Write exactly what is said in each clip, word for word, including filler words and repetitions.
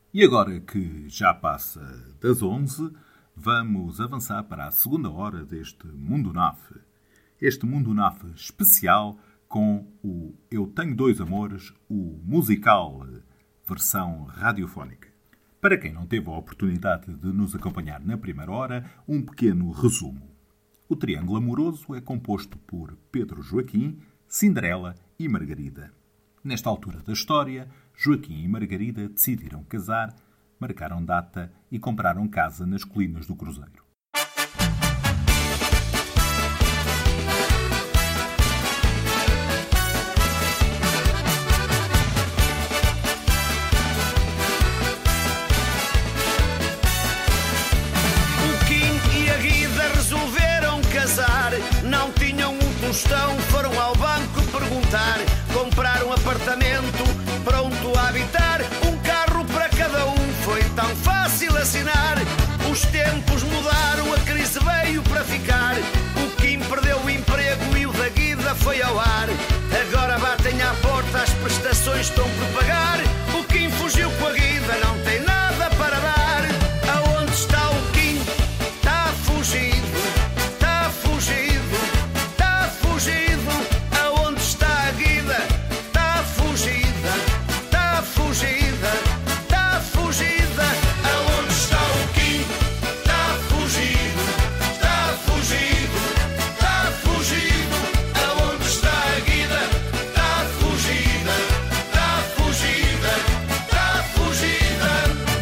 E agora que já passa das onze, vamos avançar para a segunda hora deste Mundo N A F. Este Mundo N A F especial com o Eu Tenho Dois Amores, o musical, versão radiofónica. Para quem não teve a oportunidade de nos acompanhar na primeira hora, um pequeno resumo. O triângulo amoroso é composto por Pedro Joaquim, Cinderela e Margarida. Nesta altura da história, Joaquim e Margarida decidiram casar, marcaram data e compraram casa nas colinas do Cruzeiro. O Kim e a Guida resolveram casar, não tinham um tostão, foram ao banco perguntar, compraram um apartamento pronto a habitar, um carro para cada um, foi tão fácil assinar. Os tempos mudaram, a crise veio para ficar, o Kim perdeu o emprego e o da Guida foi ao ar. Agora batem à porta, as prestações estão por pagar, o Kim fugiu com a Guida, não tem nada para dar. Aonde está o Kim? Está fugido, está fugido, está fugido. Aonde está a Guida? Está fugida, está fugida, está fugida. Aonde está o Kim? Está fugido, está fugido, está fugido. Aonde está a Guida? Está fugida, está fugida, está fugida.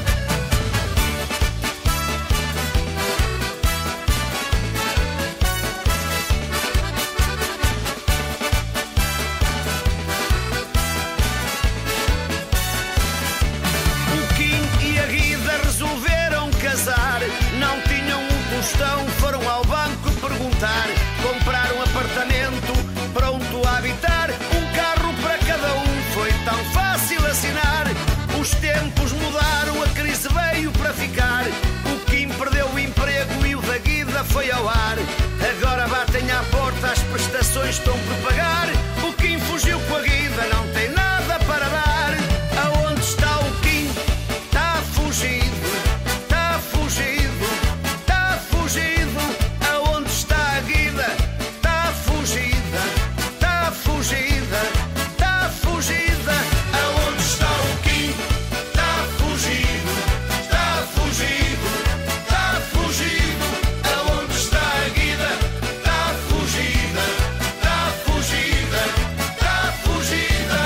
O Kim e a Guida resolveram casar, não tinham um tostão, foram ao banco perguntar, compraram um apartamento pronto a habitar, um carro para cada um, foi tão fácil assinar. Os tempos mudaram, a crise veio para ficar, o Kim perdeu o emprego e o da Guida foi ao ar. Agora batem à porta, as prestações estão por pagar, o Kim fugiu com a Guida, não tem nada para dar. Aonde está o Kim? Está fugido, está fugido, está fugido. Aonde está a Guida? Está fugida, está fugida, está fugida. Aonde está o Kim? Está fugido, está fugido, está fugido. Aonde está a Guida? Está fugida, está fugida, está fugida.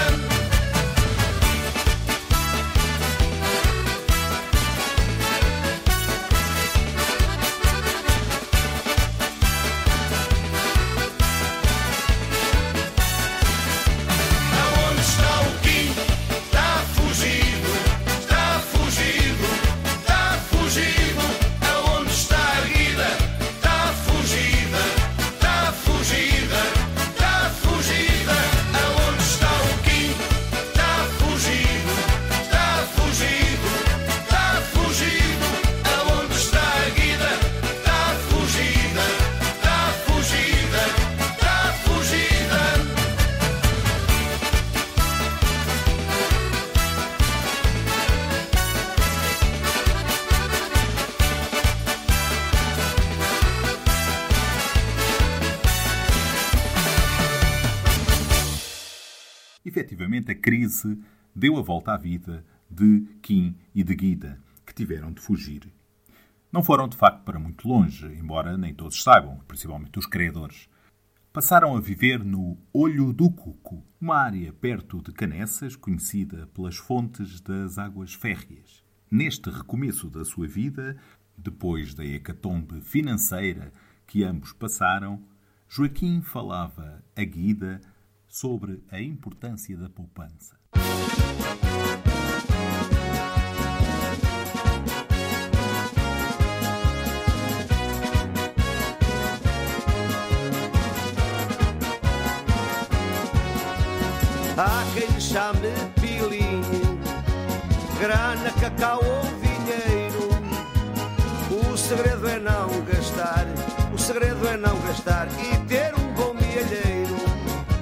Aonde está o Kim? Está fugido, está fugido, está fugido. Aonde está a Guida? Está fugida, está fugida, está fugida. Aonde está o Kim? Está fugido, está fugido, está fugido. Aonde está a Guida? Está fugida, está fugida, está fugida. Efetivamente, a crise deu a volta à vida de Kim e de Guida, que tiveram de fugir. Não foram, de facto, para muito longe, embora nem todos saibam, principalmente os credores. Passaram a viver no Olho do Cuco, uma área perto de Canessas, conhecida pelas fontes das águas férreas. Neste recomeço da sua vida, depois da hecatombe financeira que ambos passaram, Joaquim falava a Guida sobre a importância da poupança. Há quem lhe chame pilinho, grana, cacau ou dinheiro. O segredo é não gastar, o segredo é não gastar e ter um bom milheiro.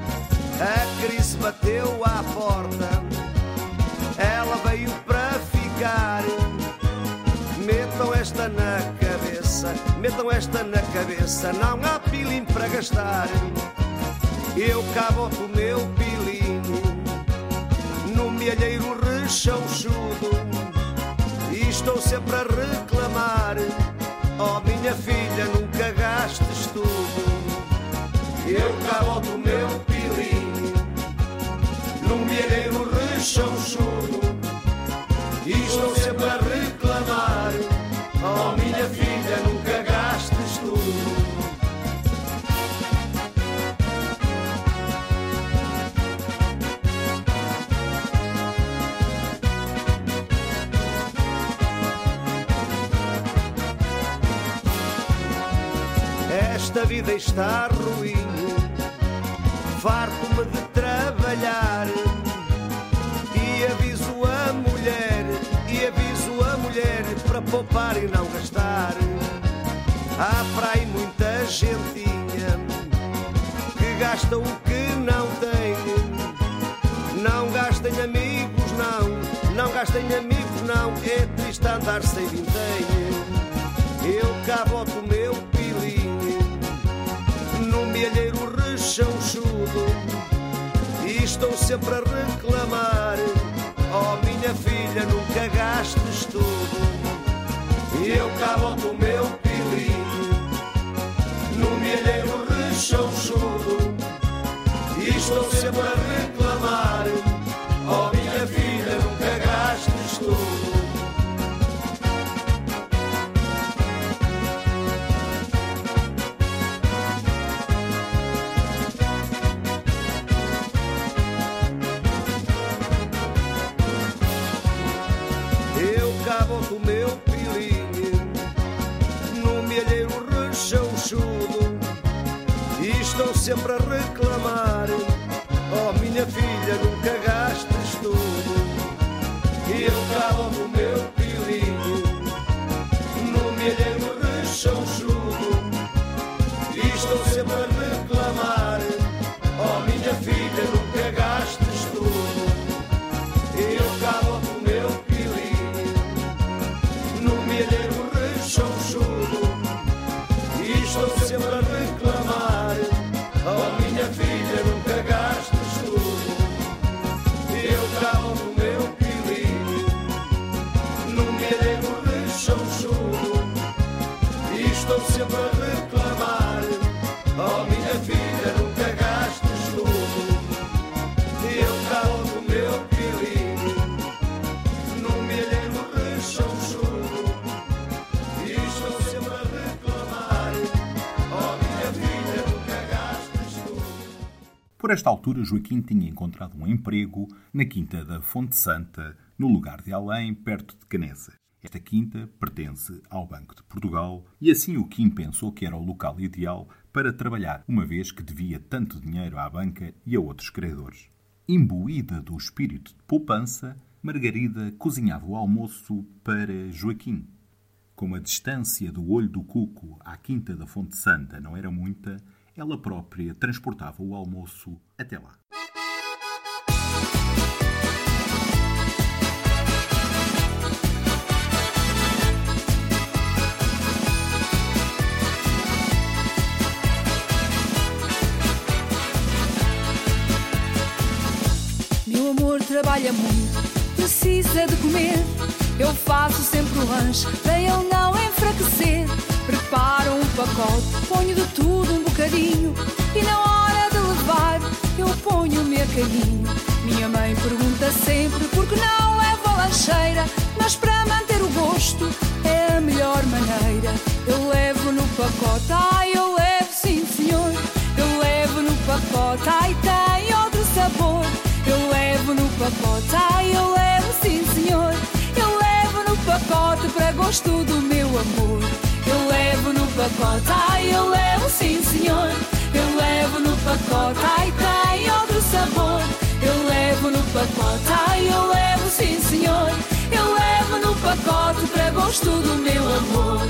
A crise bateu à porta, ela veio para ficar. ficar. Metam esta na cabeça, metam esta na cabeça, não há pilim para gastar. Eu cá boto o meu pilinho no milheiro rechonchudo e estou sempre a reclamar: oh minha filha, nunca gastes tudo. Eu cá boto o meu pilinho no milheiro rechonchudo e estou sempre a reclamar: oh minha filha, nunca gastes tudo. Esta vida está ruim, farto-me de trabalhar e aviso a mulher, e aviso a mulher para poupar e não gastar. Há para aí muita gentinha que gasta o que não tem. Não gastem amigos, não, não gastem amigos, não, é triste andar sem vintém. Eu cá boto o meu pilinho no milheiro rechonchudo e estou sempre a reclamar: oh minha filha, nunca gastes tudo. Eu cá boto o meu pilinho no milheiro rechonchudo e estou sempre a reclamar: oh minha filha, nunca gastes tudo. O meu pilinho no milheiro rechonchudo e estou sempre a reclamar: oh minha filha, nunca gastes tudo. E eu cabo o meu pilinho no milheiro rechonchudo e estou sempre a reclamar: oh minha filha, nunca gastes tudo. E eu cabo o meu milheiro rechonchudo e estou sempre a reclamar: oh minha filha, nunca gastes tudo. Eu cravo o meu pilinho no milheiro rechonchudo e estou sempre a reclamar: oh minha filha, nunca gastes tudo. Eu cravo o meu pilinho no milheiro rechonchudo. Por esta altura, Joaquim tinha encontrado um emprego na quinta da Fonte Santa, no lugar de Além, perto de Canessa. Esta quinta pertence ao Banco de Portugal e assim o Quim pensou que era o local ideal para trabalhar, uma vez que devia tanto dinheiro à banca e a outros credores. Imbuída do espírito de poupança, Margarida cozinhava o almoço para Joaquim. Como a distância do Olho do Cuco à quinta da Fonte Santa não era muita, ela própria transportava o almoço até lá. Meu amor trabalha muito, precisa de comer. Eu faço sempre o lanche para ele não enfraquecer. Preparo um pacote, ponho de tudo um bocadinho e na hora de levar eu ponho o mercadinho. Minha mãe pergunta sempre por que não levo a lancheira, mas para manter o gosto é a melhor maneira. Eu levo no pacote, ai eu levo sim senhor. Eu levo no pacote, ai tem outro sabor. Eu levo no pacote, ai eu levo sim senhor. Eu levo no pacote para gosto do meu amor. Eu levo no pacote, ai eu levo sim senhor. Eu levo no pacote, ai tem outro sabor. Eu levo no pacote, ai eu levo sim senhor. Eu levo no pacote para gosto do meu amor.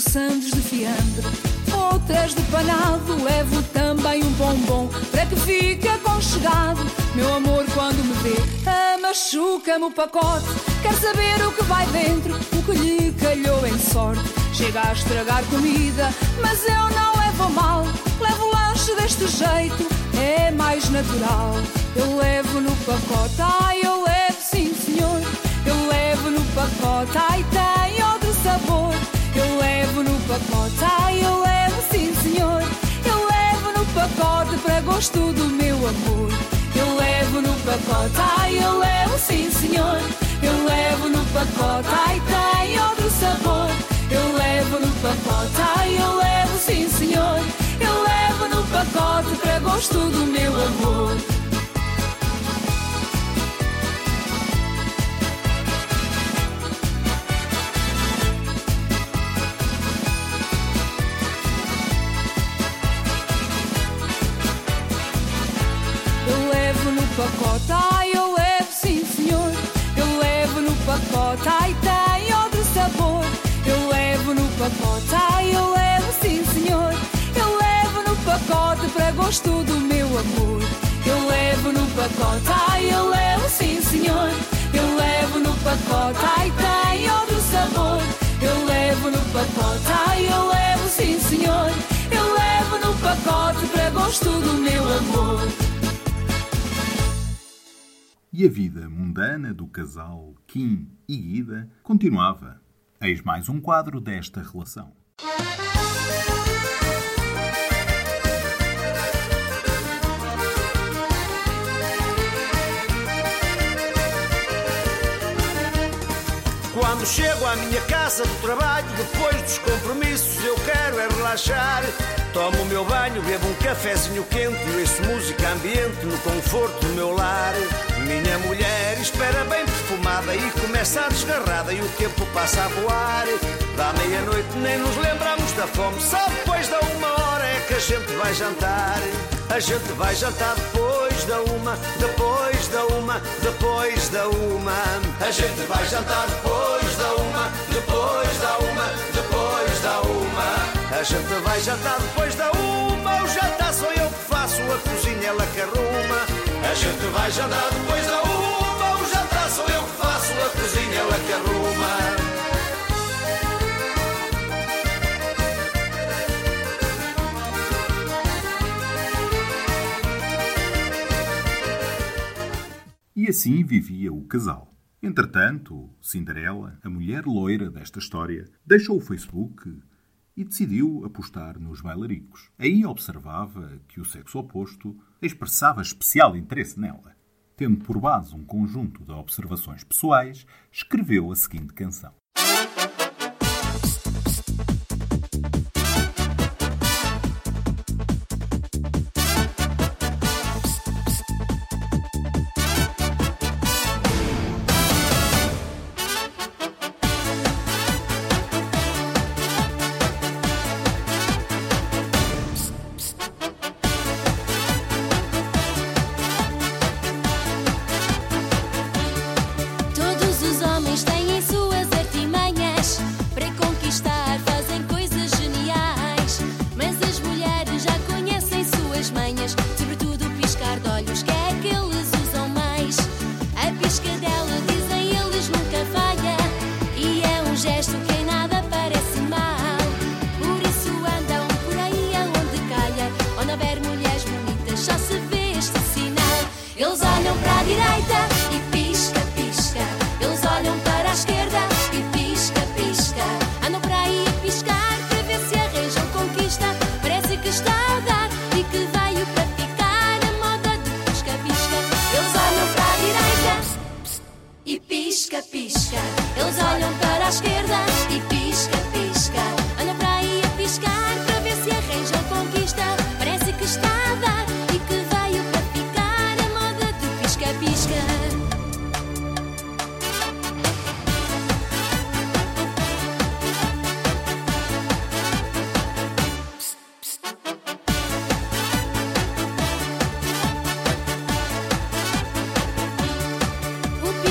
maçãs de fiambre, outras de panado. Levo também um bombom para que fique aconchegado. Meu amor, quando me vê, ah, machuca-me o pacote. Quer saber o que vai dentro, o que lhe calhou em sorte. Chega a estragar comida, mas eu não levo a mal. Levo lanche deste jeito, é mais natural. Eu levo no pacote, ai, eu levo, sim senhor. Eu levo no pacote, ai, tem outro sabor. Eu levo no pacote, ai, eu levo, sim senhor. Eu levo no pacote para gosto do meu amor. Eu levo no pacote, ai, eu levo, sim senhor. Eu levo no pacote, ai, tem outro sabor. Eu levo no pacote, ai, eu levo, sim senhor. Eu levo no pacote para gosto do meu amor. Eu levo no pacote, ai, eu levo, sim senhor. Eu levo no pacote, ai, tem outro sabor. Eu levo no pacote, ai, eu levo, sim senhor. Eu levo no pacote para gosto do meu amor. Eu levo no pacote, ai, eu levo, sim senhor. Eu levo no pacote, ai, tem outro sabor. Eu levo no pacote, ai, eu levo, sim senhor. Eu levo no pacote para gosto do meu amor. E a vida mundana do casal Kim e Guida continuava. Eis mais um quadro desta relação. Quando chego à minha casa do trabalho, depois dos compromissos, eu quero é relaxar. Tomo o meu banho, bebo um cafezinho quente e ouço música ambiente no conforto do meu lar. Minha mulher espera bem perfumada e começa a desgarrada e o tempo passa a voar. Da meia-noite nem nos lembramos da fome, só depois da uma hora é que a gente vai jantar. A gente vai jantar depois da uma, depois da uma, depois da uma. A gente vai jantar depois da uma, depois da uma, depois da uma. A gente vai jantar depois da uma, o jantar sou eu que faço, a cozinha ela que arruma. A gente vai jantar depois da uma, o jantar sou eu que faço, a cozinha ela que arruma. E assim vivia o casal. Entretanto, Cinderela, a mulher loira desta história, deixou o Facebook e decidiu apostar nos bailaricos. Aí observava que o sexo oposto expressava especial interesse nela. Tendo por base um conjunto de observações pessoais, escreveu a seguinte canção.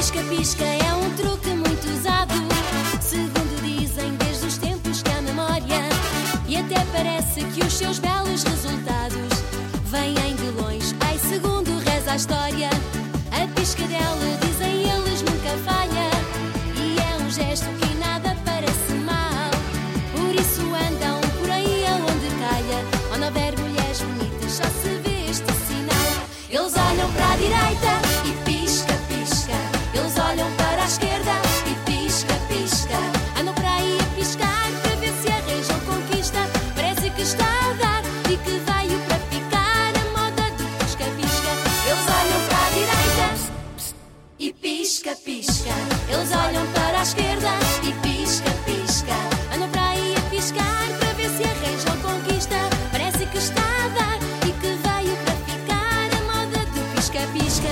Pisca-pisca é um truque muito usado, segundo dizem desde os tempos que a memória e até parece que os seus belos resultados vêm de longe. Ai, segundo reza a história, a piscadela, dizem eles, nunca falha, e é um gesto que nada parece mal. Por isso andam por aí aonde calha, onde houver mulheres bonitas só se vê este sinal. Eles olham para a direita e pisca, pisca. Eles olham para a esquerda e pisca, pisca. Andam para aí a piscar para ver se arranjam conquista. Parece que está a dar e que veio para ficar a moda do pisca-pisca. Eles olham para a direita e pisca, pisca. Eles olham para a esquerda e pisca, pisca. Andam para aí a piscar para ver se arranjam conquista. Parece que está a dar e que veio para ficar a moda do pisca-pisca.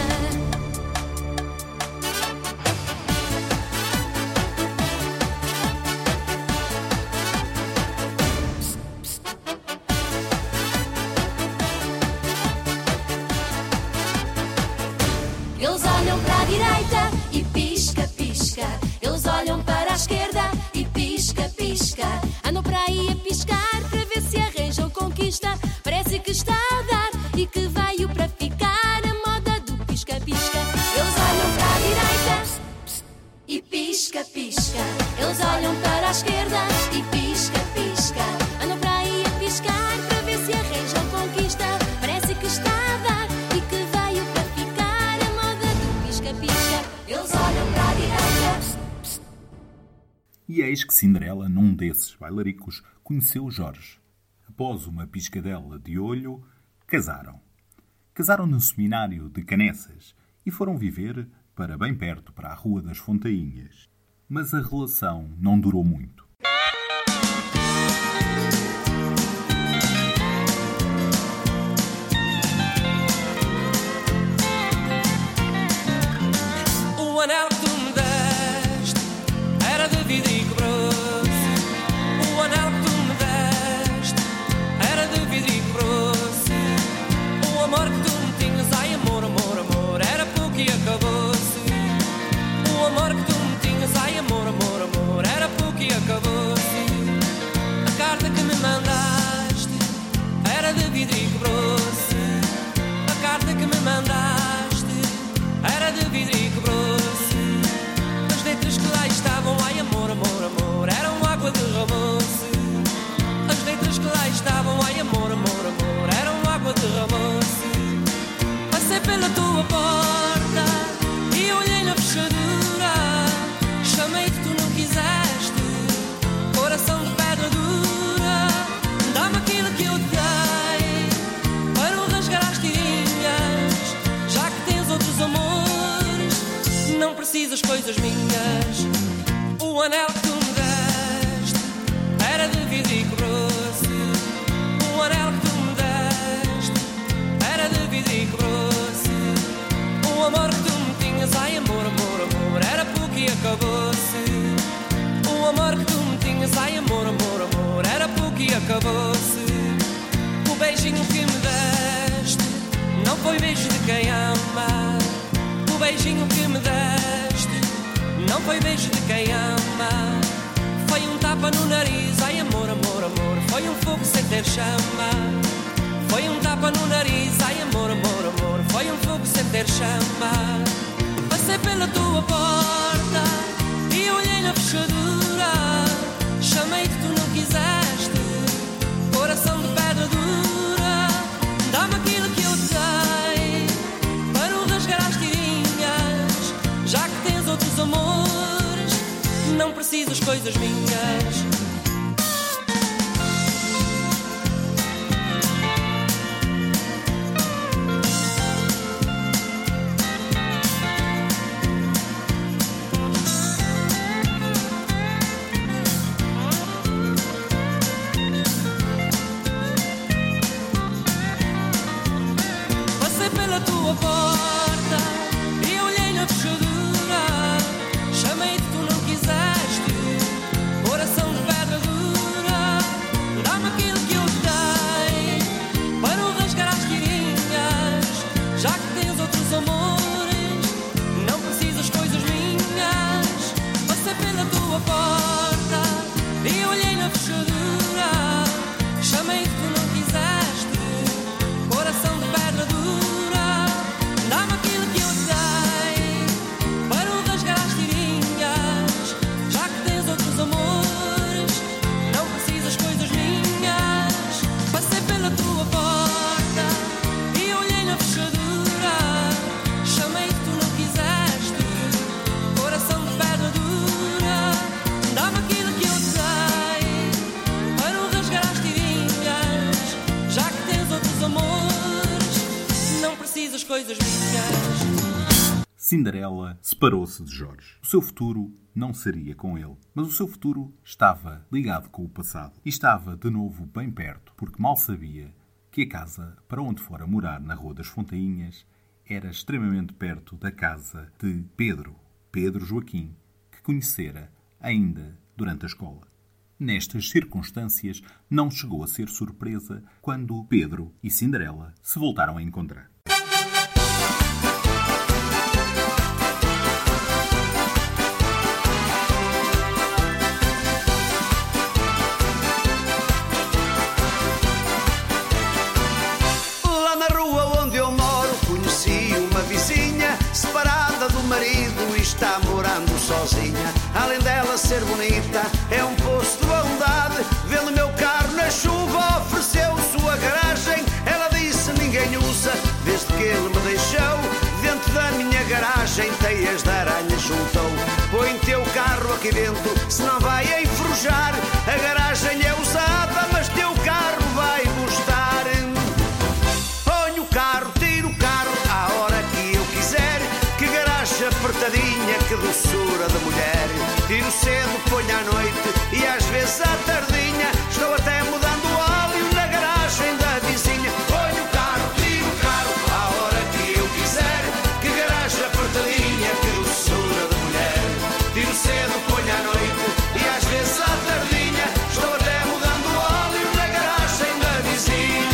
Eles olham para a direita e pisca, pisca. Eles olham para a esquerda e pisca, pisca. Andam para aí a piscar para ver se arranjam conquista. Parece que está a dar e que veio para ficar a moda do pisca-pisca. Eles olham para a direita e pisca, pisca. Eles olham para a esquerda e pisca, pisca. Andam para aí a piscar para ver se arranjam conquista. Parece que está a dar e que veio para ficar a moda do pisca-pisca. Eles olham para a direita. E eis que Cinderela, num desses bailaricos, conheceu Jorge. Após uma piscadela de olho, casaram. Casaram no seminário de Canessas e foram viver para bem perto, para a Rua das Fontainhas. Mas a relação não durou muito. O anel que tu me deste era de vidro grosso. O anel que tu me deste era de vidro grosso. O amor que tu me tinhas, ai amor, amor, amor, era pouco e acabou-se. O amor que tu me tinhas, ai amor, amor, amor, era pouco e acabou-se. A carta que me mandaste era de vidro grosso. A carta que me mandaste era de vidro grosso. As letras que lá estavam, ai amor, amor, amor, eram água de ramoço. As letras que lá estavam, ai amor, amor, amor, eram água de ramoço. Passei pela tua porta e olhei na fechadura. Chamei-te, tu não quiseste, coração de pedra dura. Dá-me aquilo que eu te dei para não rasgar as tirinhas. Já que tens outros amores, não precisas coisas minhas. O anel que tu me deste era de vidro grosso. O anel que tu me deste era de vidro grosso. O amor que tu me tinhas, ai amor, amor, amor, era pouco e acabou-se. O amor que tu me tinhas, ai amor, amor, amor, era pouco e acabou-se. O beijinho que me deste não foi beijo de quem ama. O beijinho que me deste não foi beijo de quem ama. Foi um tapa no nariz, ai amor, amor, amor, foi um fogo sem ter chama. Foi um tapa no nariz, ai amor, amor, amor, foi um fogo sem ter chama. Passei pela tua porta e olhei na fechadura. Chamei-te, tu não quiseste, coração de pedra dura. Dá-me aquilo que eu te dei para não rasgar as tirinhas. Já que tens outros amores, não precisas coisas minhas. Passei pela tua porta e olhei na fechadura. Chamei-te, tu não quiseste, coração de pedra Cinderela separou-se de Jorge. O seu futuro não seria com ele, mas o seu futuro estava ligado com o passado. E estava de novo bem perto, porque mal sabia que a casa para onde fora morar na Rua das Fontainhas era extremamente perto da casa de Pedro, Pedro Joaquim, que conhecera ainda durante a escola. Nestas circunstâncias, não chegou a ser surpresa quando Pedro e Cinderela se voltaram a encontrar. Lá na rua onde eu moro, conheci uma vizinha separada do marido e está morando sozinha. Além dela ser bonita, é um poço de bondade. Vendo meu carro na chuva, ofereceu sua garagem. Ela disse ninguém usa, desde que ele me deixou. Dentro da minha garagem teias de aranha juntou. Põe teu carro aqui dentro, senão vai enferrujar. A garagem é usada, mas teu carro vai gostar. Põe o carro, tira o carro à hora que eu quiser. Que garagem apertadinha, que doçura de mulher. Tiro cedo, ponho à noite e às vezes à tardinha. Estou até mudando o óleo na garagem da vizinha. Ponho o carro, tiro o carro à hora que eu quiser. Que garagem apertadinha, que doçura de mulher. Tiro cedo, ponho à noite e às vezes à tardinha. Estou até mudando o óleo na garagem da vizinha.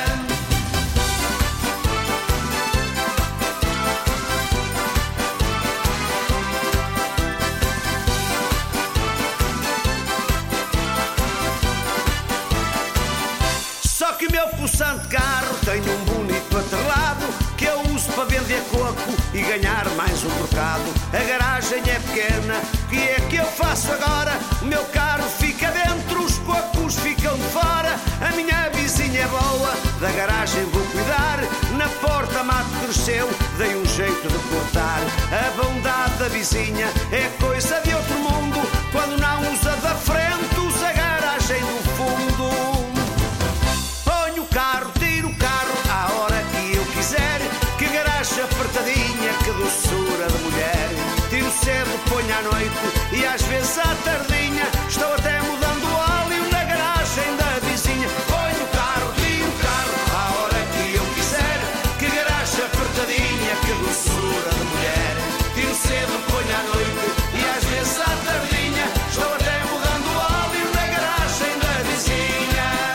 Só que o meu possante carro tem um bonito atrelado que eu uso para vender coco e ganhar mais um trocado. A garagem é pequena, que é que eu faço agora? O meu carro fica dentro, os cocos ficam de fora. A minha vizinha é boa, da garagem vou cuidar. Na porta mato cresceu, dei um jeito de cortar. A bondade da vizinha é coisa de outro mundo. Quando não usa da frente, usa a garagem do fundo. Ponho o carro, tiro o carro à hora que eu quiser. Que garagem apertadinha, que doçura de mulher. Tiro cedo, ponho à noite e às vezes à tardinha. Estou até mudando o óleo na garagem da vizinha. Ponho o carro, tiro o carro à hora que eu quiser. Que garagem apertadinha, que doçura de mulher. Tiro cedo, ponho à noite e às vezes à tardinha. Estou até mudando o óleo na garagem da vizinha.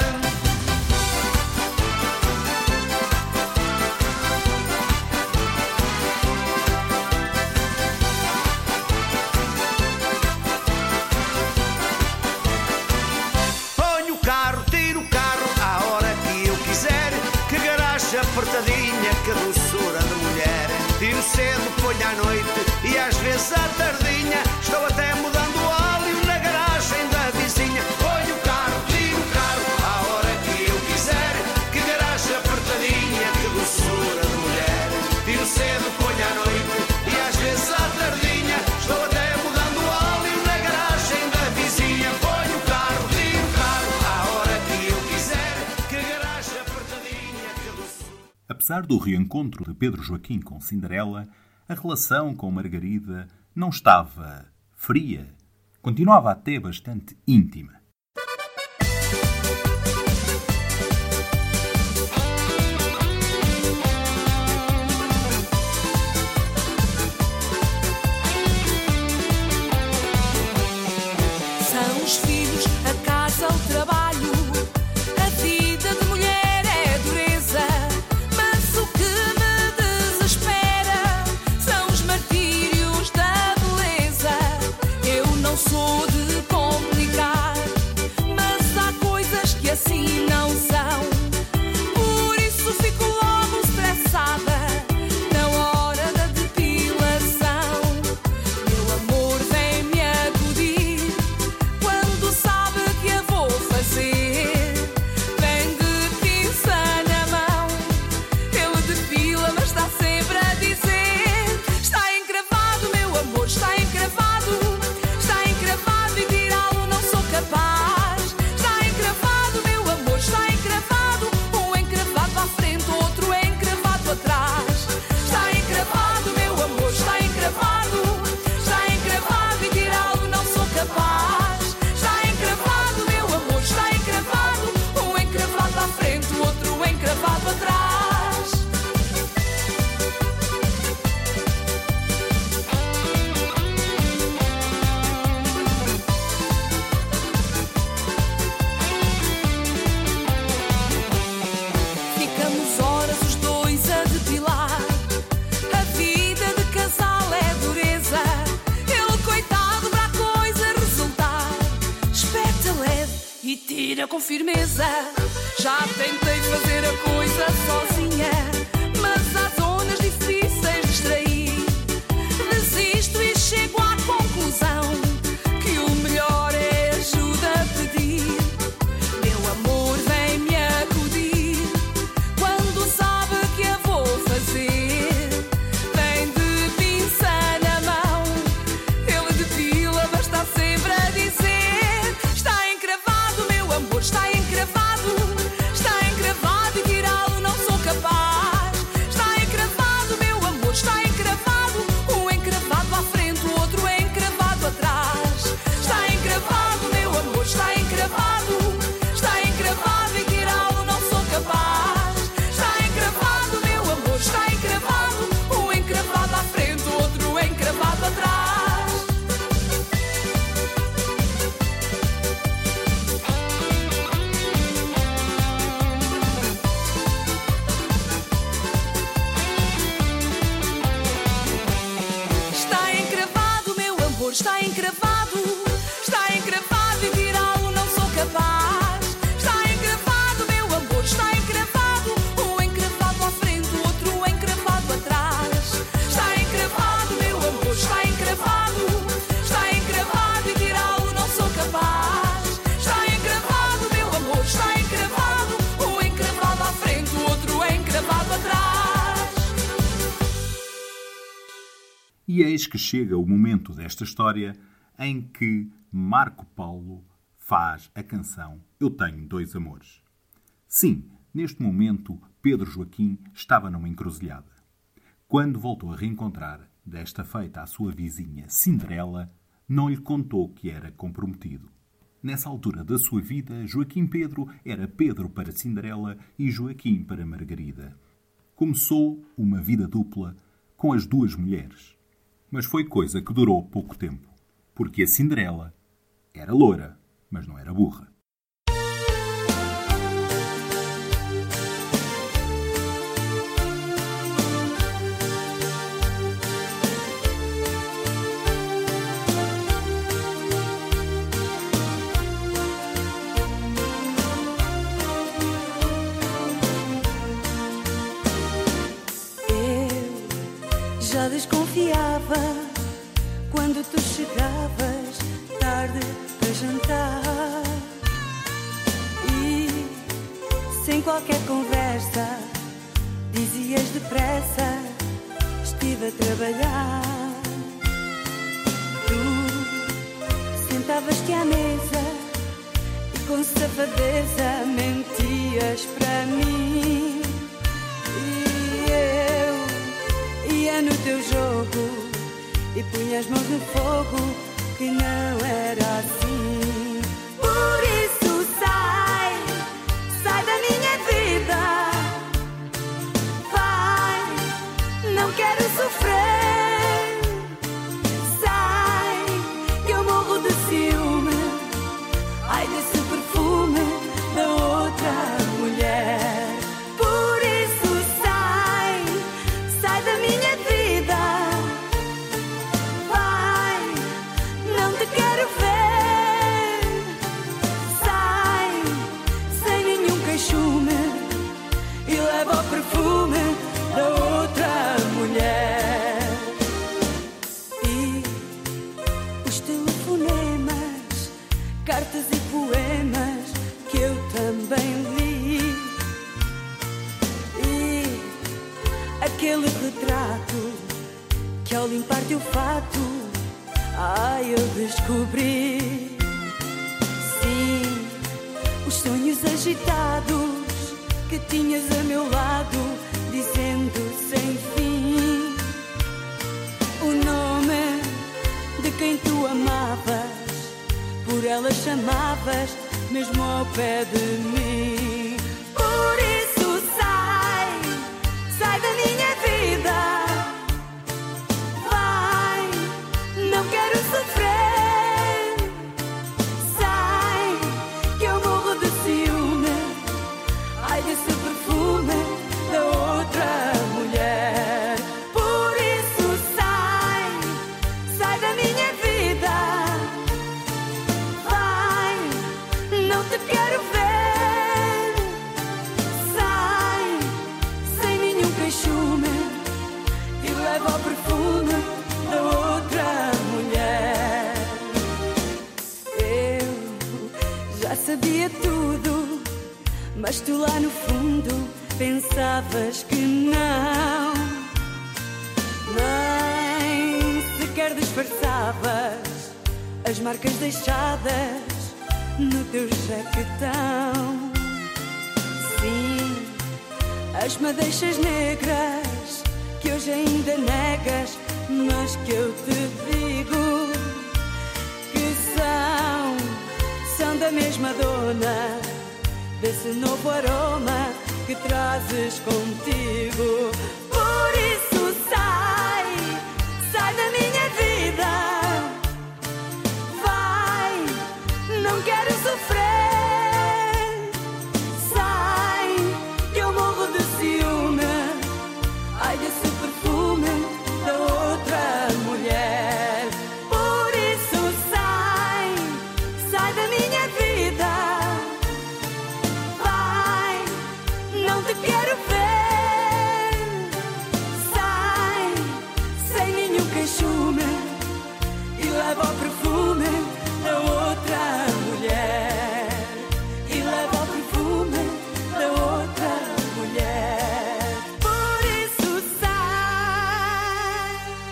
Ponho o carro, tiro o carro à hora que eu quiser. Que garagem apertadinha, que doçura de mulher. Tiro cedo, ponho à noite e às vezes à tardinha. Estou até mudando o óleo na garagem da vizinha. Ponho o carro, tiro o carro à hora que eu quiser. Que garagem apertadinha, que doçura de mulher. Tiro cedo, ponho à noite e às vezes à tardinha. Estou até mudando o óleo na garagem da vizinha. Ponho o carro, tiro o carro à hora que eu quiser. Que garagem apertadinha, que doçura. Apesar do reencontro de Pedro Joaquim com Cinderela, a relação com Margarida não estava fria, continuava até bastante íntima. São os filhos, a casa, o trabalho. A vida de mulher é dureza. Mas o que me desespera são os martírios da beleza. Eu não sou de complicar, mas há coisas que assim não são. Por isso fico logo estressada na hora da depilação. Meu amor vem-me acudir quando sabe que a vou fazer. Vem de pinça na mão, ele depila, mas está sempre a dizer: está encravado, meu amor, está encravado, está encravado. respira com firmeza. Já tentei fazer a coisa sozinha, mas há zonas difíceis de extrair. Desisto e chego à conclusão que o melhor é ajuda a pedir. Meu amor vem-me acudir quando sabe que eu vou fazer. Vem de pinça na mão, ele depila, mas está sempre a dizer: está encravado, meu amor, está encravado, está encravado e tirá-lo não sou capaz. Está encravado, meu amor, está encravado, um encravado à frente, o outro encravado atrás. Está encravado, meu amor, está encravado, está encravado e tirá-lo não sou capaz. Está encravado, meu amor, está encravado, um encravado à frente, o outro encravado atrás. Está encravado, meu amor, está encravado, está encravado e tirá-lo não sou capaz. Está encravado, meu amor, está encravado, um encravado à frente, o outro encravado atrás. Está encravado, meu amor, está encravado, está encravado e tirá-lo não sou capaz. Está encravado, meu amor, está encravado, um encravado à frente, o outro encravado atrás. E eis que chega o momento desta história em que Marco Paulo faz a canção Eu Tenho Dois Amores. Sim, neste momento Pedro Joaquim estava numa encruzilhada. Quando voltou a reencontrar, desta feita, a sua vizinha Cinderela, não lhe contou que era comprometido. Nessa altura da sua vida, Joaquim Pedro era Pedro para Cinderela e Joaquim para Margarida. Começou uma vida dupla com as duas mulheres. Mas foi coisa que durou pouco tempo, porque a Cinderela era loura, mas não era burra. Eu já desconfiava quando tu chegavas tarde para jantar e, sem qualquer conversa, dizias depressa: estive a trabalhar. Tu sentavas-te à mesa e com safadeza mentias para mim. Ia no teu jogo e punha as mãos no fogo, que não era assim. Por isso sai, sai da minha vida. Vai, não quero sofrer. Sai, que eu morro de ciúme. Ai, desse perfume da outra mulher. Por isso sai, sai da minha vida. Vai, não te quero ver. Sai, sem nenhum queixume, e leva o perfume da outra mulher. E os telefonemas, cartas e poemas que eu também li, e aquele retrato que ao limpar teu fato, ai, eu descobri. Sim, os sonhos agitados que tinhas a meu lado, dizendo sem fim o nome de quem tu amavas, por ela chamavas, mesmo ao pé de mim. Por isso sai, sai da minha vida. Vai, não quero sofrer. Sai, que eu morro de ciúme. Ai, desse perfume da outra mulher. Por isso sai, sai da minha vida. Vai, não te quero ver. sabia tudo, mas tu lá no fundo pensavas que não. Nem sequer disfarçavas as marcas deixadas no teu jaquetão. Sim, as madeixas negras que hoje ainda negas, mas que eu te digo que são, são da mesma dona desse novo aroma que trazes contigo. Por isso sai, sai da minha vida. Vai, não quero sofrer. Sai, que eu morro de ciúme. Ai, desse perfume da outra mulher. Por isso sai, sai da minha vida. Vai, não te quero ver. Sai, sem nenhum queixume, e leva o perfume da outra mulher. E leva o perfume da outra mulher. Por isso sai.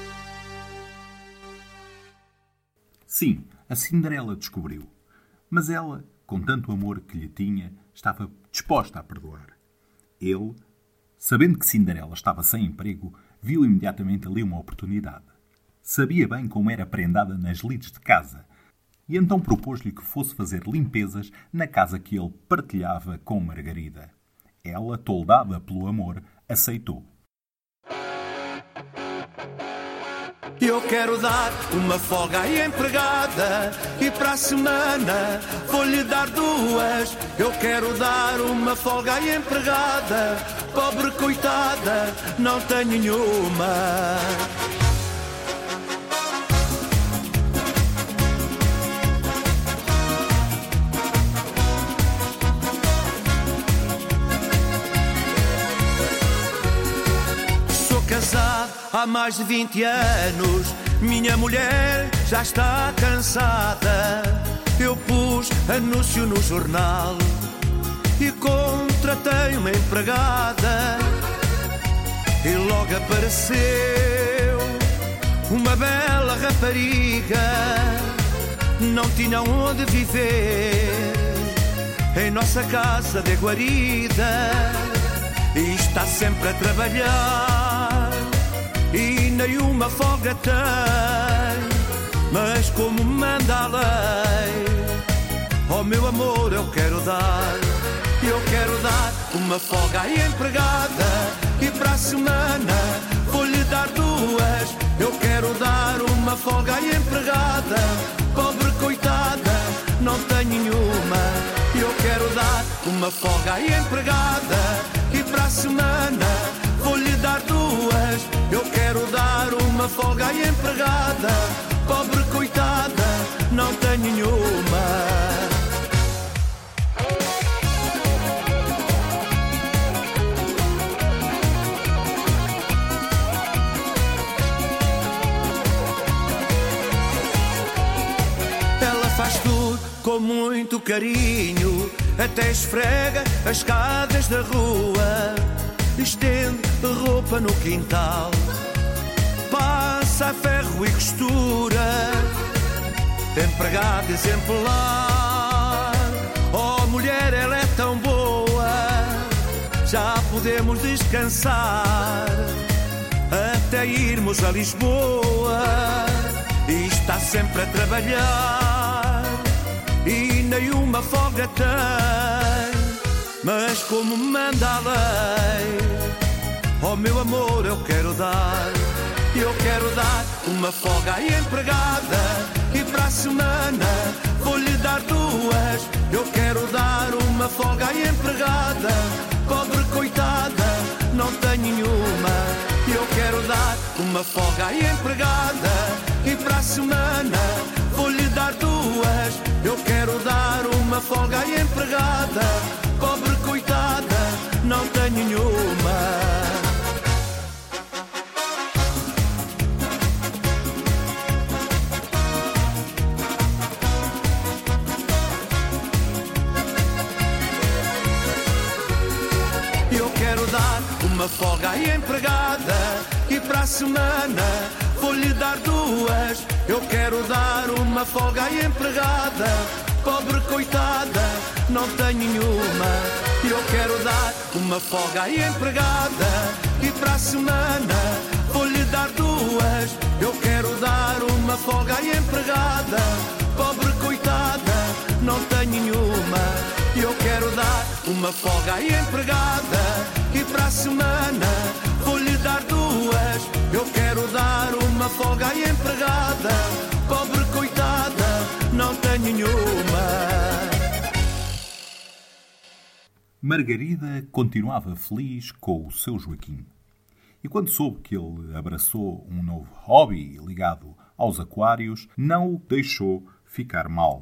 Sim, a Cinderela descobriu. Mas ela, com tanto amor que lhe tinha, estava disposta a perdoar. Ele, sabendo que Cinderela estava sem emprego, viu imediatamente ali uma oportunidade. Sabia bem como era prendada nas lides de casa, e então propôs-lhe que fosse fazer limpezas na casa que ele partilhava com Margarida. Ela, toldada pelo amor, aceitou. Eu quero dar uma folga à empregada e para a semana vou-lhe dar duas. Eu quero dar uma folga à empregada, pobre coitada, não tem nenhuma. Sou casado há mais de vinte anos, minha mulher já está cansada. Eu pus anúncio no jornal e contratei uma empregada. E logo apareceu uma bela rapariga. Não tinha onde viver em nossa casa de guarida. E está sempre a trabalhar e nenhuma folga tem, mas como manda a lei, oh meu amor, eu quero dar, eu quero dar uma folga à empregada e para a semana vou-lhe dar duas. Eu quero dar uma folga à empregada, pobre coitada, não tem nenhuma. Eu quero dar uma folga à empregada e para a semana vou-lhe dar duas. Eu quero dar uma folga à empregada, pobre coitada, não tem nenhuma. Ela faz tudo com muito carinho, até esfrega as escadas da rua, estende roupa no quintal, passa a ferro e costura, empregada exemplar. Oh mulher, ela é tão boa, já podemos descansar até irmos a Lisboa. E está sempre a trabalhar e nenhuma folga tem, mas como manda a lei, oh meu amor, eu quero dar, eu quero dar uma folga à empregada e para a semana vou-lhe dar duas. Eu quero dar uma folga à empregada, pobre coitada, não tem nenhuma. Eu quero dar uma folga à empregada e para a semana vou-lhe dar duas. Eu quero dar uma folga à empregada, pobre coitada, não tem nenhuma. uma folga à empregada e para a semana vou-lhe dar duas. Eu quero dar uma folga à empregada, pobre coitada, não tenho nenhuma. Eu quero dar uma folga à empregada e para a semana vou-lhe dar duas. Eu quero dar uma folga à empregada, pobre coitada, não tenho nenhuma. Eu quero dar uma folga à empregada e para a semana vou-lhe dar duas. Eu quero dar uma folga à empregada, pobre coitada, não tenho nenhuma. Margarida continuava feliz com o seu Joaquim. E quando soube que ele abraçou um novo hobby ligado aos aquários, não o deixou ficar mal.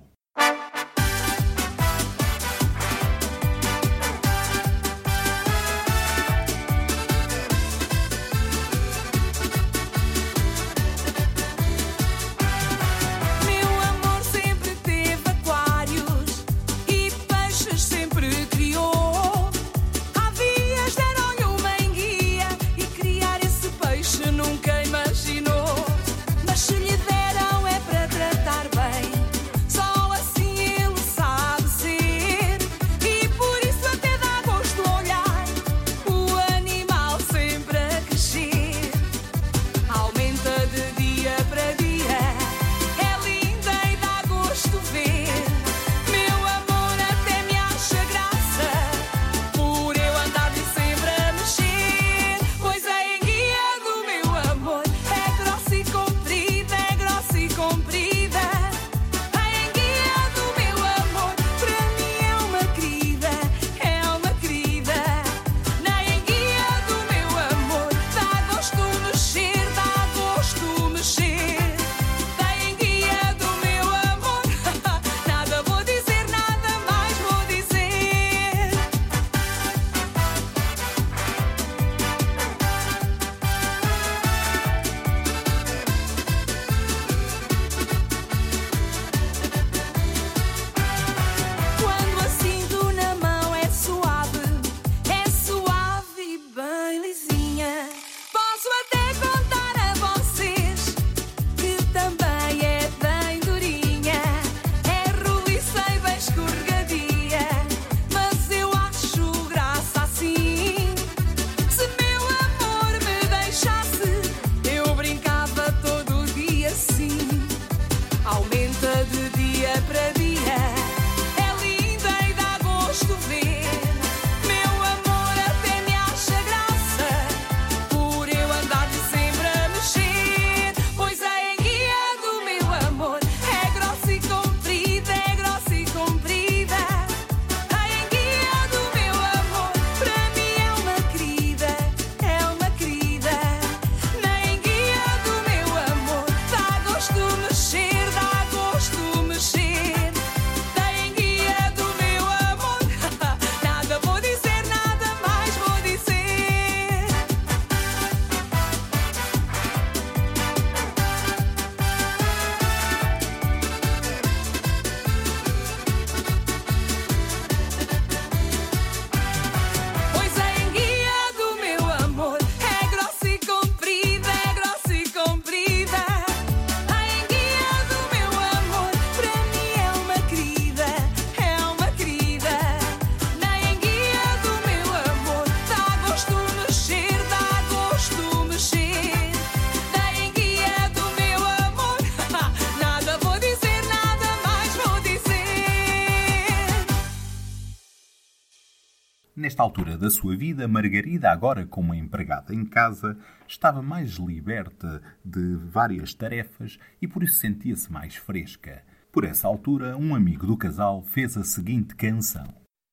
Nesta altura da sua vida, Margarida, agora como empregada em casa, estava mais liberta de várias tarefas e por isso sentia-se mais fresca. Por essa altura, um amigo do casal fez a seguinte canção.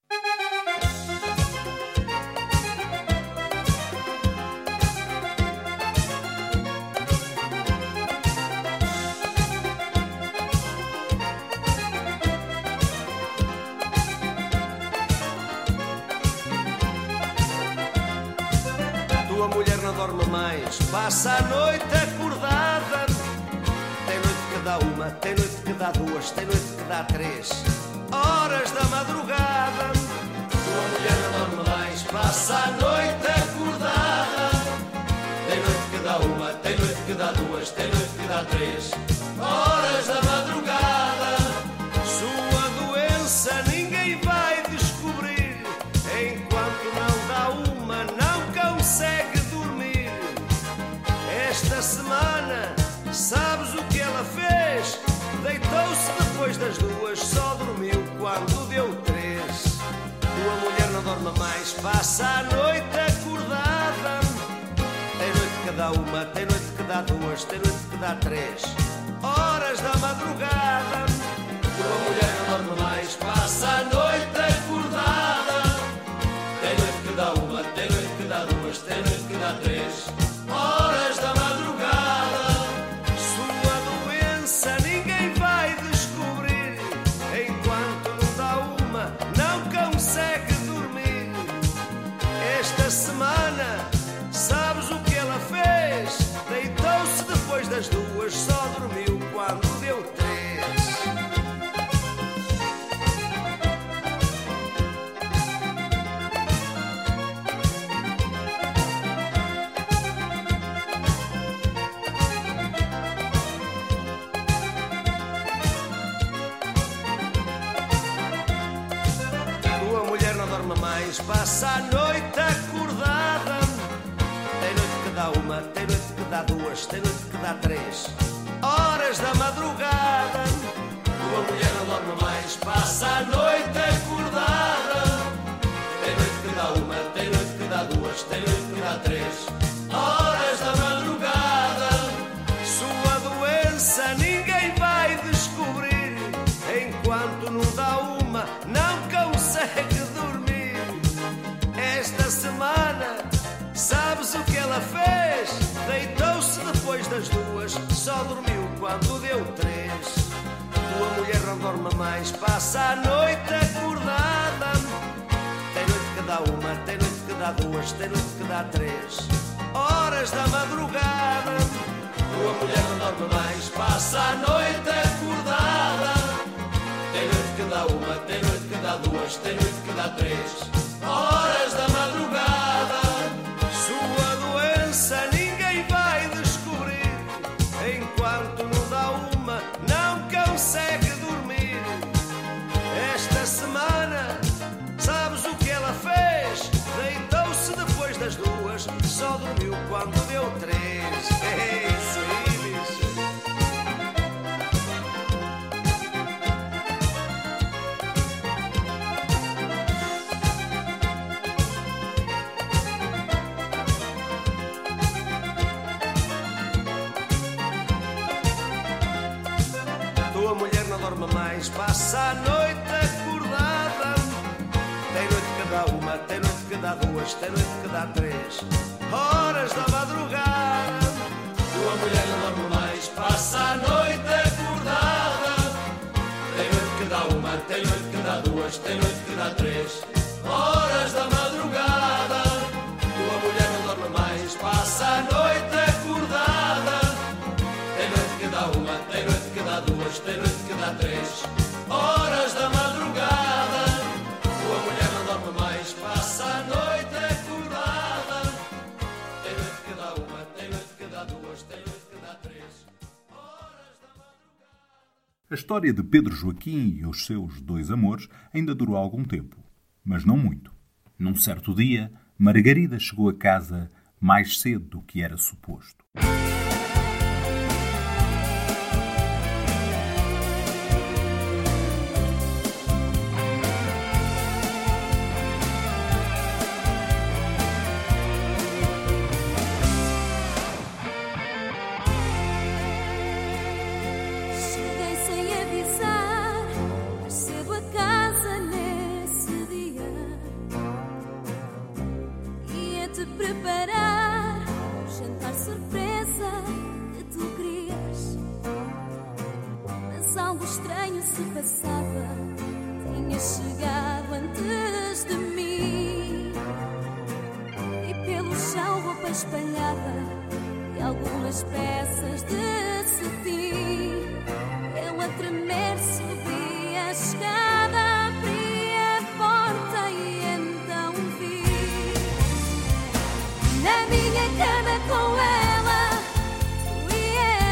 Tua mulher não dorme mais, passa a noite acordada. Tem noite que dá uma, tem noite que dá duas, tem noite que dá três horas da madrugada. Tua mulher não dorme mais, passa a noite acordada. duas, tem noite que dá três horas da madrugada. Sua doença ninguém vai descobrir, enquanto não dá uma, não consegue dormir. Esta semana, sabes o que ela fez? Deitou-se depois das duas, só dormiu quando deu três. Tua mulher não dorme mais, passa a noite acordada. Tem noite que dá uma, tem noite que dá duas, tem noite que dá três horas da madrugada. Tua mulher não dorme mais, passa a noite acordada. Tem noite que dá uma, tem noite que dá duas, tem noite que dá três horas da madrugada. Sua doença ninguém vai descobrir, enquanto não dá uma, não consegue dormir. Esta semana, sabes o que ela fez? Deitou-se depois das duas, só dormiu quando deu três. Tua mulher não dorme mais, passa a noite acordada. Tem noite que dá uma, tem noite que dá duas, tem noite que dá três horas da madrugada. Tua mulher não dorme mais, passa a noite acordada. Tem noite que dá uma, tem noite que dá duas, tem noite que dá três horas da madrugada. Sua doença ninguém vai descobrir, enquanto não dá uma, não consegue dormir. Esta semana, sabes o que ela fez? Deitou-se depois das duas, só dormiu quando deu três. Tua mulher não dorme mais, passa a noite acordada. Tem noite que dá uma, tem noite que dá duas, tem noite que dá três horas da madrugada. Tua mulher não dorme mais, passa a noite acordada. Tem noite que dá uma, tem noite que dá duas, tem noite que dá três horas da madrugada. Sua doença ninguém vai descobrir, enquanto não dá uma, não consegue dormir. Esta semana, sabes o que ela fez? Deitou-se depois das duas, só dormiu quando deu três. É isso aí, bicho. Tua mulher não dorme mais, passa a noite acordada. Tem noite que dá uma, tem noite que dá duas, tem noite que dá três horas da madrugada. Tua mulher não dorme mais, passa a noite acordada. Tem noite que dá uma, tem noite que dá duas, tem noite que dá três horas da madrugada. Tua mulher não dorme mais, passa a noite acordada. Tem noite que dá uma, tem noite que dá duas, tem noite que dá três horas da madrugada. Tua mulher não dorme mais, passa a noite acordada. Tem noite que dá uma, tem noite que dá duas, tem noite que dá três horas da madrugada. A história de Pedro Joaquim e os seus dois amores ainda durou algum tempo, mas não muito. Num certo dia, Margarida chegou a casa mais cedo do que era suposto. Cheguei sem avisar, percebo a casa nesse dia. Ia-te preparar o jantar surpresa que tu querias. Mas algo estranho se passava, tinha chegado antes de mim. E pelo chão roupa espalhada e algumas peças de cetim. Eu a tremer subi a escada, abri a porta e então vi na minha cama com ela, tu e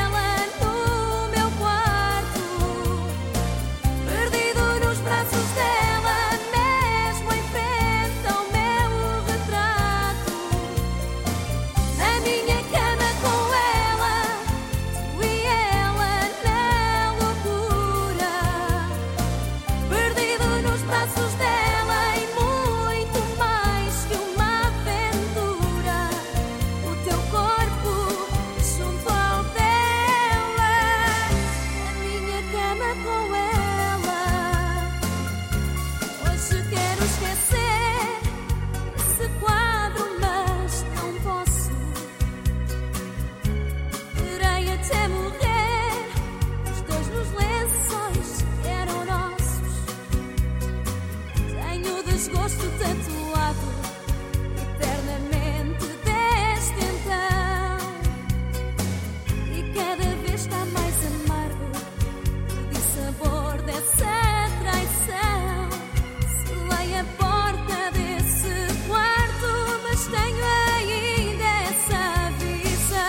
cama com ela. Hoje quero esquecer esse quadro, mas não posso. Irei até morrer, os dois nos lençóis eram nossos. Tenho o desgosto tatuado eternamente desde então, e cada vez está mais amargo o dissabor dessa traição. Selei a porta desse quarto, mas tenho ainda essa visão.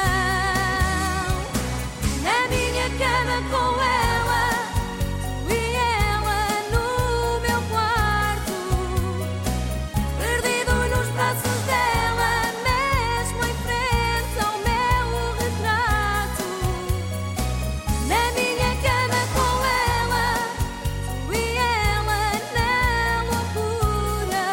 Na minha cama com ela, tu e ela no meu quarto, perdido nos braços dela, mesmo em frente ao meu retrato. Na minha cama com ela, tu e ela na loucura,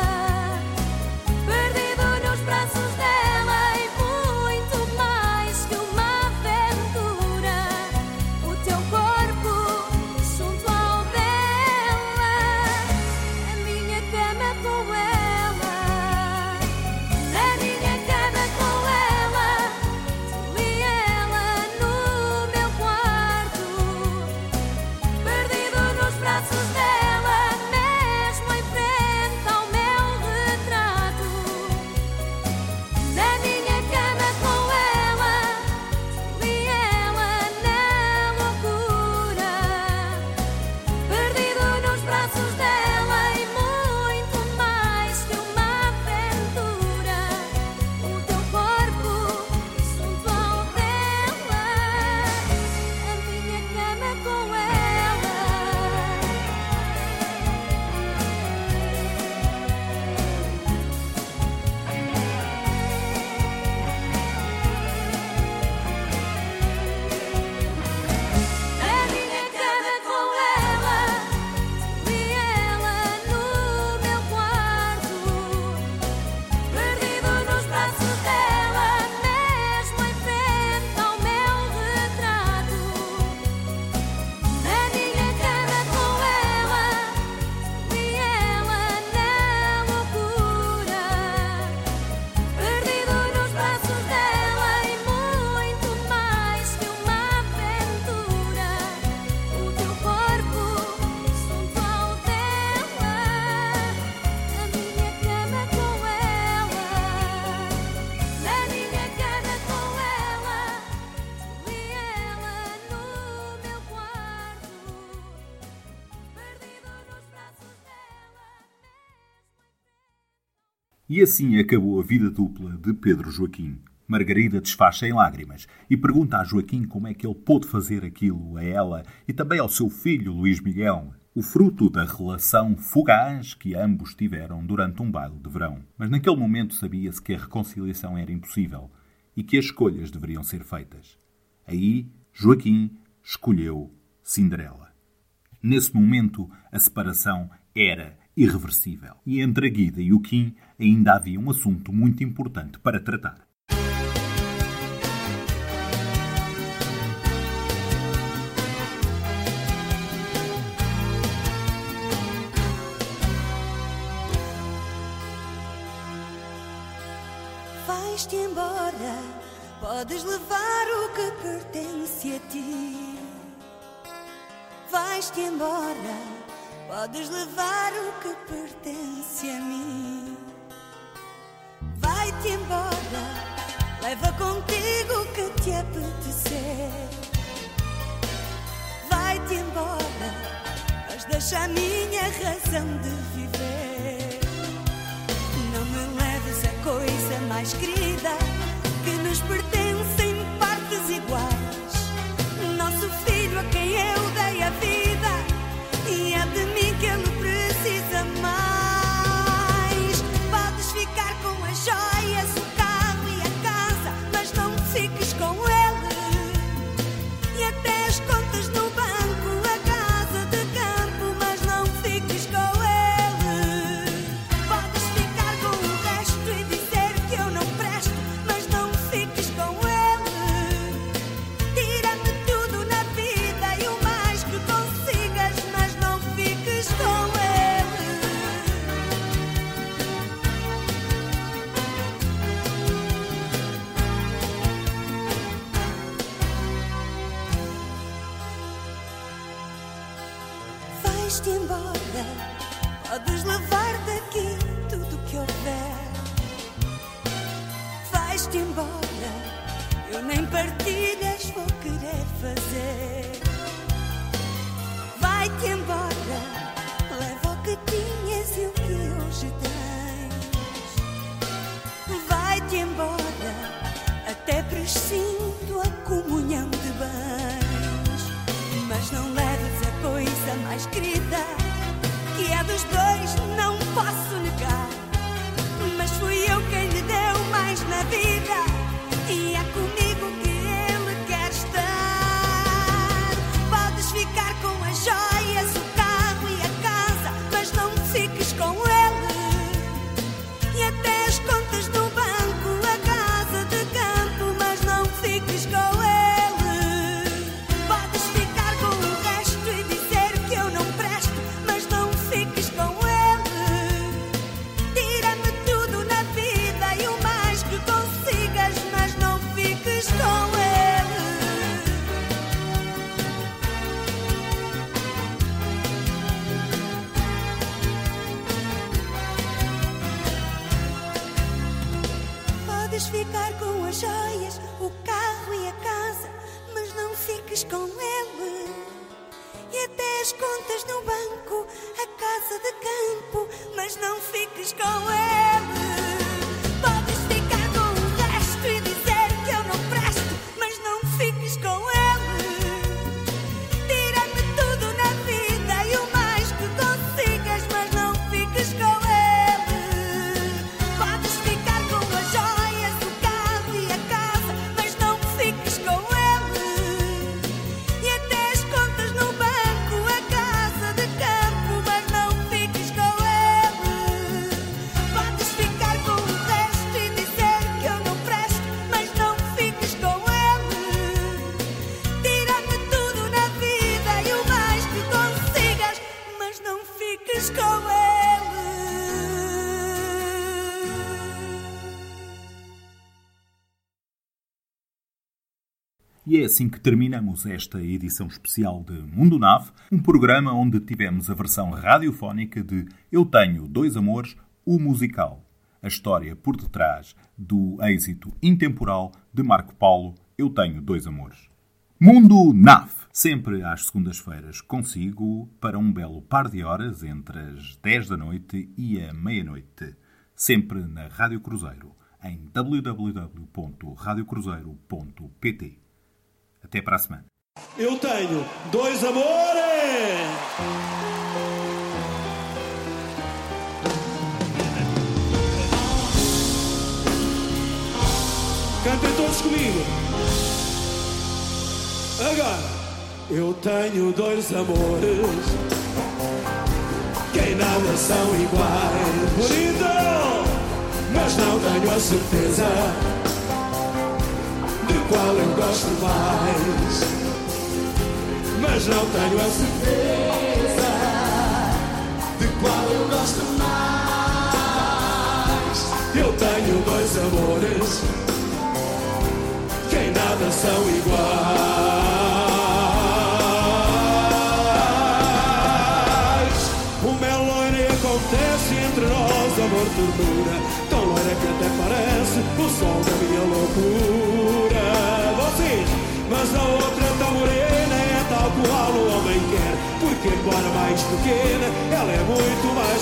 perdido nos braços dela e muito mais que uma aventura. O teu corpo junto ao dela, a minha cama com ela. Na minha cama com ela, tu e ela no meu quarto, perdido nos braços dela, mesmo em frente ao meu retrato. Na minha cama com ela, tu e ela na loucura, perdido nos braços dela e muito mais que uma aventura. O teu corpo junto ao dela, a minha cama com ela. Na minha cama com ela, tu e ela no meu quarto, perdido nos braços dela, mesmo em frente ao meu retrato. Na minha cama com ela, tu e ela na loucura, perdido nos braços dela e muito mais que uma aventura. O teu corpo junto ao dela, a minha cama com ela. Na minha cama com ela, tu e ela no meu quarto, perdido nos braços dela. E assim acabou a vida dupla de Pedro Joaquim. Margarida desfaz-se em lágrimas e pergunta a Joaquim como é que ele pôde fazer aquilo a ela e também ao seu filho Luís Miguel, o fruto da relação fugaz que ambos tiveram durante um baile de verão. Mas naquele momento sabia-se que a reconciliação era impossível e que as escolhas deveriam ser feitas. Aí Joaquim escolheu Cinderela. Nesse momento, a separação era irreversível. E entre a Guida e o Kim ainda havia um assunto muito importante para tratar. Vais-te embora, podes levar o que pertence a ti. Vais-te embora, podes levar o que pertence a mim. Vai-te embora, leva contigo o que te apetecer. Vai-te embora, mas deixa a minha razão de viver. Não me leves a coisa mais querida que nos pertence em partes iguais. Nosso filho a quem eu dei a vida, e é de mim que ele precisa mais. Podes ficar com as joias, o carro e a casa, mas não fiques com ele. E até as contas no banco, a casa de campo, mas não fiques com ele. Podes ficar com o resto e dizer que eu não presto, mas não fiques com vais-te embora, podes levar daqui tudo o que houver. Vais-te embora, eu nem partilhas vou querer fazer. Vai-te embora, leva o que tinhas e o que hoje tens. Vai-te embora, até presinto a comunhão de bens. Mas não leves a coisa mais querida, que é dos dois, não posso negar. Mas fui eu quem lhe deu mais na vida, e é comigo que ele quer estar. Podes ficar com as joias, o carro e a casa, mas não fiques com ele. E até as contas do banco, a casa de campo, mas não fiques com ele. Podes ficar com o resto e dizer que eu não presto, mas não fiques com ele. Tira-me tudo na vida e o mais que consigas, mas não fiques com ele. Podes ficar com as joias, o carro e a casa, mas não fiques com ele. E até as contas no banco, a casa de campo, mas não fiques com ele. Podes ficar com o resto e dizer que eu não presto, mas não fiques com ele. Tira-me tudo na vida e o mais que consigas, mas não fiques com ele. Podes ficar com as joias, o carro e a casa, mas não fiques com ele. E até as contas no banco, a casa de campo, mas não fiques com ele. Podes ficar com o resto e dizer que eu não presto, mas não fiques com ele. Tira-me tudo na vida e o mais que consigas, mas não fiques com ele. E é assim que terminamos esta edição especial de Mundo Nave, um programa onde tivemos a versão radiofónica de Eu Tenho Dois Amores, o musical. A história por detrás do êxito intemporal de Marco Paulo, Eu Tenho Dois Amores. Mundo Nave, sempre às segundas-feiras consigo para um belo par de horas entre as dez da noite e a meia-noite. Sempre na Rádio Cruzeiro, em w w w ponto radio cruzeiro ponto p t. Até para a semana. Eu tenho dois amores. Cantem todos comigo. Agora. Eu tenho dois amores que em nada são iguais. Bonito! Mas não tenho a certeza qual eu gosto mais, mas não tenho a certeza de qual eu gosto mais. Eu tenho dois amores que em nada são iguais. Uma é loira e acontece entre nós amor ternura, tão loira que até parece o sol da minha loucura. Mas a outra tão morena é tal qual o homem quer, porque embora mais pequena, ela é muito mais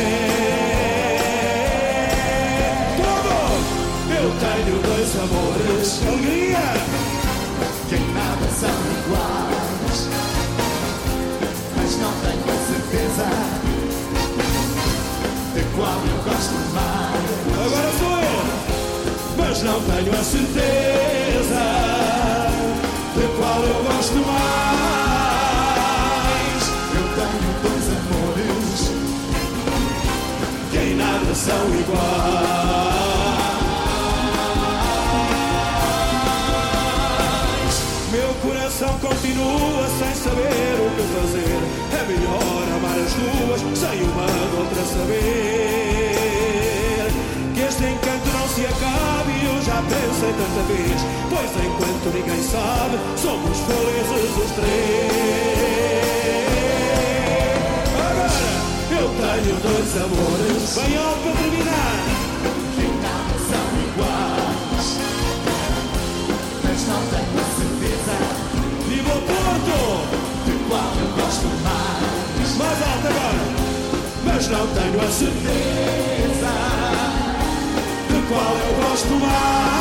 mulher. Todos! Eu tenho dois amores, alegria, que em nada são iguais, mas não tenho a certeza de qual eu gosto mais. Agora sou eu, mas não tenho a certeza de qual eu gosto mais. Eu tenho dois amores que em nada são iguais. Meu coração continua sem saber o que fazer. É melhor amar as duas sem uma de outra saber. Que este encanto não se acabe, eu já pensei tanta vez, pois enquanto ninguém sabe, somos felizes os três. dois amores. Bem alto para terminar. Nada são iguais, mas não tenho a certeza Viva o Porto! de qual eu gosto mais. Mais alto agora! Mas não tenho a certeza de qual eu gosto mais.